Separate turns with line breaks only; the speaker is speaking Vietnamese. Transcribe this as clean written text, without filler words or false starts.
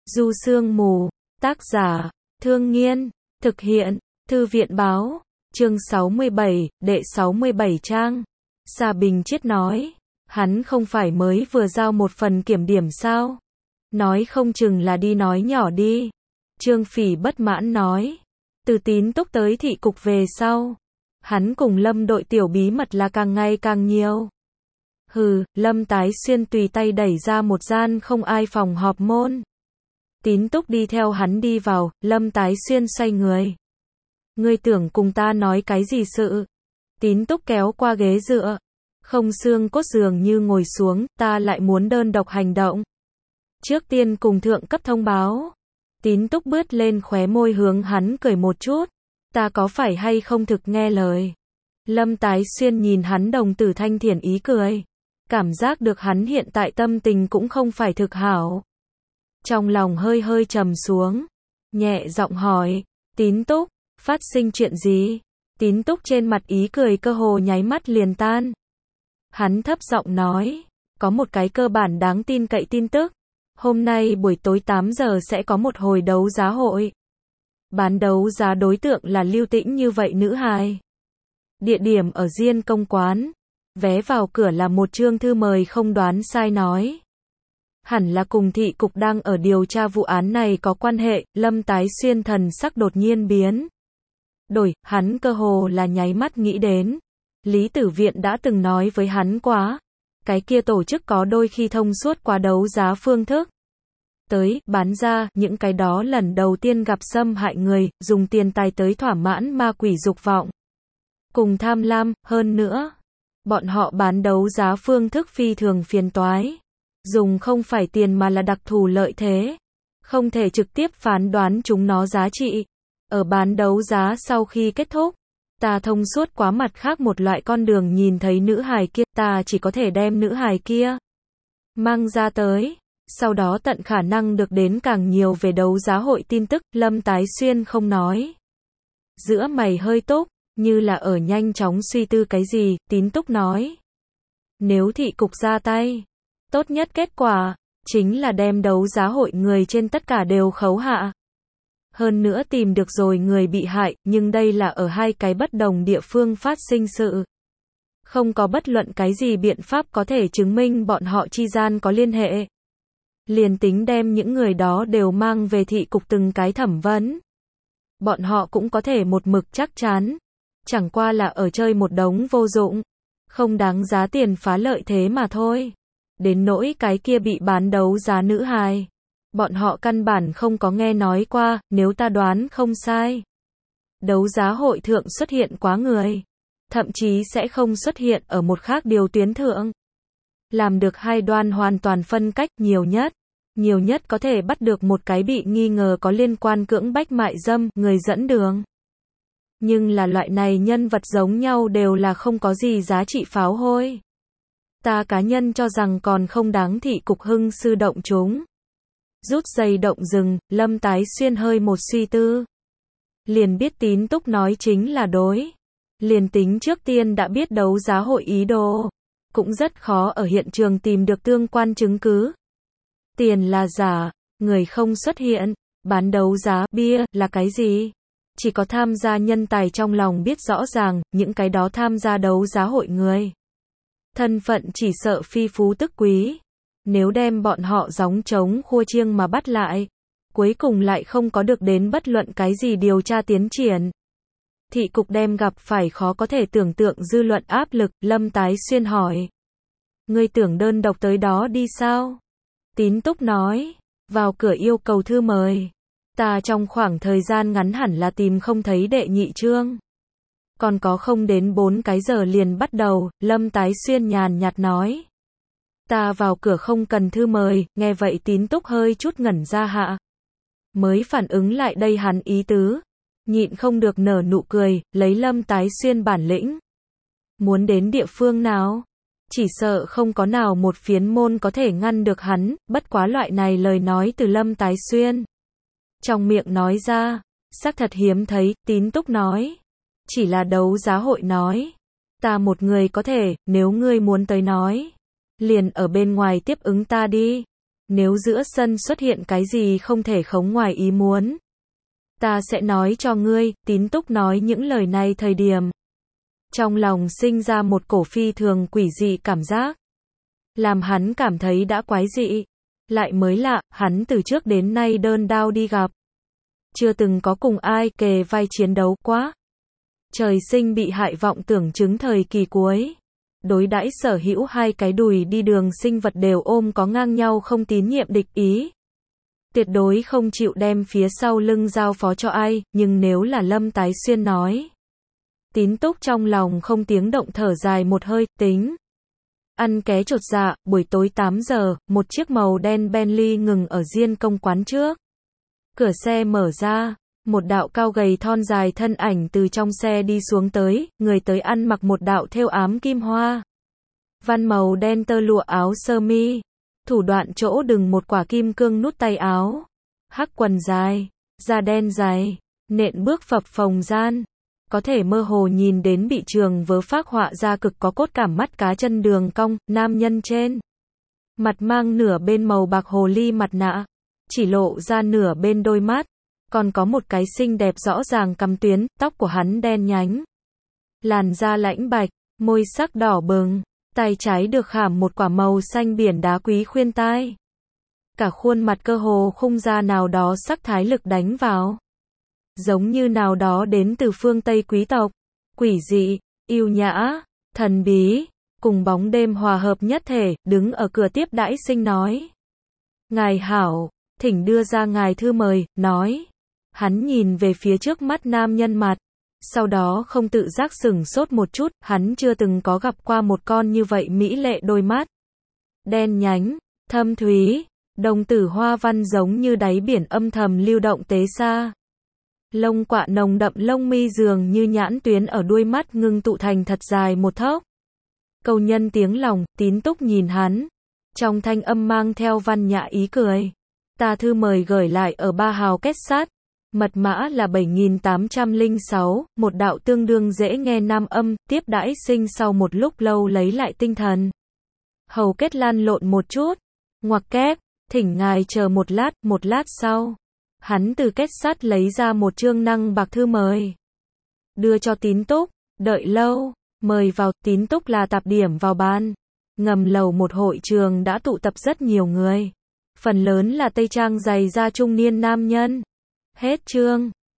Du Sương Mù, tác giả, Thương Nghiên, thực hiện, Thư viện báo, chương 67, đệ 67 trang. Sa Bình Chiết nói, hắn không phải mới vừa giao một phần kiểm điểm sao? Nói không chừng là đi nói nhỏ đi. Trương Phỉ bất mãn nói, từ Tín Túc tới thị cục về sau, hắn cùng Lâm đội tiểu bí mật là càng ngày càng nhiều. Hừ, Lâm Tái Xuyên tùy tay đẩy ra một gian không ai phòng họp môn. Tín Túc đi theo hắn đi vào, Lâm Tái Xuyên xoay người. Ngươi tưởng cùng ta nói cái gì sự? Tín Túc kéo qua ghế dựa. Không xương cốt dường như ngồi xuống, ta lại muốn đơn độc hành động. Trước tiên cùng thượng cấp thông báo. Tín Túc bứt lên khóe môi hướng hắn cười một chút. Ta có phải hay không thực nghe lời? Lâm Tái Xuyên nhìn hắn đồng tử thanh thiện ý cười. Cảm giác được hắn hiện tại tâm tình cũng không phải thực hảo. Trong lòng hơi hơi trầm xuống. Nhẹ giọng hỏi, Tín Túc, phát sinh chuyện gì? Tín Túc trên mặt ý cười cơ hồ nháy mắt liền tan. Hắn thấp giọng nói, có một cái cơ bản đáng tin cậy tin tức. Hôm nay buổi tối 8 giờ sẽ có một hồi đấu giá hội. Bán đấu giá đối tượng là Lưu Tĩnh như vậy nữ hài. Địa điểm ở Diên Công Quán. Vé vào cửa là một chương thư mời không đoán sai nói. Hẳn là cùng thị cục đang ở điều tra vụ án này có quan hệ, Lâm Tái Xuyên thần sắc đột nhiên biến. Đổi, hắn cơ hồ là nháy mắt nghĩ đến. Lý Tử Viện đã từng nói với hắn quá. Cái kia tổ chức có đôi khi thông suốt qua đấu giá phương thức. Tới, bán ra, những cái đó lần đầu tiên gặp xâm hại người, dùng tiền tài tới thỏa mãn ma quỷ dục vọng. Cùng tham lam, hơn nữa. Bọn họ bán đấu giá phương thức phi thường phiền toái. Dùng không phải tiền mà là đặc thù lợi thế. Không thể trực tiếp phán đoán chúng nó giá trị. Ở bán đấu giá sau khi kết thúc, ta thông suốt quá mặt khác một loại con đường nhìn thấy nữ hài kia, ta chỉ có thể đem nữ hài kia mang ra tới. Sau đó tận khả năng được đến càng nhiều về đấu giá hội tin tức, Lâm Tái Xuyên không nói. Giữa mày hơi túc, như là ở nhanh chóng suy tư cái gì, Tín Túc nói. Nếu thị cục ra tay, tốt nhất kết quả, chính là đem đấu giá hội người trên tất cả đều khấu hạ. Hơn nữa tìm được rồi người bị hại, nhưng đây là ở hai cái bất đồng địa phương phát sinh sự. Không có bất luận cái gì biện pháp có thể chứng minh bọn họ chi gian có liên hệ. Liền tính đem những người đó đều mang về thị cục từng cái thẩm vấn. Bọn họ cũng có thể một mực chắc chắn. Chẳng qua là ở chơi một đống vô dụng. Không đáng giá tiền phá lợi thế mà thôi. Đến nỗi cái kia bị bán đấu giá nữ hài. Bọn họ căn bản không có nghe nói qua, nếu ta đoán không sai. Đấu giá hội thượng xuất hiện quá người. Thậm chí sẽ không xuất hiện ở một khác điều tuyến thượng. Làm được hai đoan hoàn toàn phân cách nhiều nhất có thể bắt được một cái bị nghi ngờ có liên quan cưỡng bách mại dâm, người dẫn đường. Nhưng là loại này nhân vật giống nhau đều là không có gì giá trị pháo hôi. Ta cá nhân cho rằng còn không đáng thị cục hưng sư động chúng. Rút dây động rừng, Lâm Tái Xuyên hơi một suy tư. Liền biết Tín Túc nói chính là đối. Liền tính trước tiên đã biết đấu giá hội ý đồ. Cũng rất khó ở hiện trường tìm được tương quan chứng cứ. Tiền là giả, người không xuất hiện, bán đấu giá, bia, là cái gì? Chỉ có tham gia nhân tài trong lòng biết rõ ràng, những cái đó tham gia đấu giá hội người. Thân phận chỉ sợ phi phú tức quý. Nếu đem bọn họ gióng trống khua chiêng mà bắt lại, cuối cùng lại không có được đến bất luận cái gì điều tra tiến triển. Thị cục đem gặp phải khó có thể tưởng tượng dư luận áp lực, Lâm Tái Xuyên hỏi. Ngươi tưởng đơn độc tới đó đi sao? Tín Túc nói, vào cửa yêu cầu thư mời. Ta trong khoảng thời gian ngắn hẳn là tìm không thấy đệ nhị chương. Còn có không đến 4 cái giờ liền bắt đầu, Lâm Tái Xuyên nhàn nhạt nói. Ta vào cửa không cần thư mời, nghe vậy Tín Túc hơi chút ngẩn ra hạ. Mới phản ứng lại đây hắn ý tứ. Nhịn không được nở nụ cười, lấy Lâm Tái Xuyên bản lĩnh. Muốn đến địa phương nào? Chỉ sợ không có nào một phiến môn có thể ngăn được hắn, bất quá loại này lời nói từ Lâm Tái Xuyên. Trong miệng nói ra, xác thật hiếm thấy, Tín Túc nói. Chỉ là đấu giá hội nói. Ta một người có thể, nếu ngươi muốn tới nói. Liền ở bên ngoài tiếp ứng ta đi. nếu giữa sân xuất hiện cái gì không thể khống ngoài ý muốn. Ta sẽ nói cho ngươi, Tín Túc nói những lời này thời điểm. Trong lòng sinh ra một cổ phi thường quỷ dị cảm giác. Làm hắn cảm thấy đã quái dị. Lại mới lạ, hắn từ trước đến nay đơn đao đi gặp. Chưa từng có cùng ai kề vai chiến đấu quá. Trời sinh bị hại vọng tưởng chứng thời kỳ cuối. Đối đãi sở hữu hai cái đùi đi đường sinh vật đều ôm có ngang nhau không tín nhiệm địch ý. Tuyệt đối không chịu đem phía sau lưng giao phó cho ai, nhưng nếu là Lâm Tái Xuyên nói. Tín Túc trong lòng không tiếng động thở dài một hơi, tính. Ăn ké chột dạ, buổi tối 8 giờ, một chiếc màu đen Bentley ngừng ở Diên Công quán trước. Cửa xe mở ra, một đạo cao gầy thon dài thân ảnh từ trong xe đi xuống tới, người tới ăn mặc một đạo thêu ám kim hoa. Văn màu đen tơ lụa áo sơ mi, thủ đoạn chỗ đừng một quả kim cương nút tay áo. Hắc quần dài, da đen dày, nện bước phập phồng gian. Có thể mơ hồ nhìn đến bị trường vớ phác họa ra cực có cốt cảm mắt cá chân đường cong, nam nhân trên. Mặt mang nửa bên màu bạc hồ ly mặt nạ, chỉ lộ ra nửa bên đôi mắt, còn có một cái xinh đẹp rõ ràng cắm tuyến, tóc của hắn đen nhánh. Làn da lãnh bạch, môi sắc đỏ bừng, tay trái được khảm một quả màu xanh biển đá quý khuyên tai. Cả khuôn mặt cơ hồ khung ra nào đó sắc thái lực đánh vào. Giống như nào đó đến từ phương Tây quý tộc, quỷ dị, yêu nhã, thần bí, cùng bóng đêm hòa hợp nhất thể, đứng ở cửa tiếp đãi sinh nói. Ngài hảo, thỉnh đưa ra ngài thư mời, nói. Hắn nhìn về phía trước mắt nam nhân mặt, sau đó không tự giác sửng sốt một chút, hắn chưa từng có gặp qua một con như vậy mỹ lệ đôi mắt. Đen nhánh, thâm thúy, đồng tử hoa văn giống như đáy biển âm thầm lưu động tế xa. Lông quạ nồng đậm lông mi dường như nhãn tuyến ở đuôi mắt ngưng tụ thành thật dài một thốc. Câu nhân tiếng lòng, Tín Túc nhìn hắn. Trong thanh âm mang theo văn nhã ý cười. Ta thư mời gửi lại ở 3 hào kết sắt. Mật mã là 7806, một đạo tương đương dễ nghe nam âm, tiếp đãi sinh sau một lúc lâu lấy lại tinh thần. Hầu kết lan lộn một chút. Ngoặc kép, thỉnh ngài chờ một lát sau. Hắn từ kết sắt lấy ra một chương năng bạc thư mời. Đưa cho Tín Túc, đợi lâu, mời vào, Tín Túc là tạp điểm vào ban. Ngầm lầu một hội trường đã tụ tập rất nhiều người. Phần lớn là tây trang dày da trung niên nam nhân. Hết chương.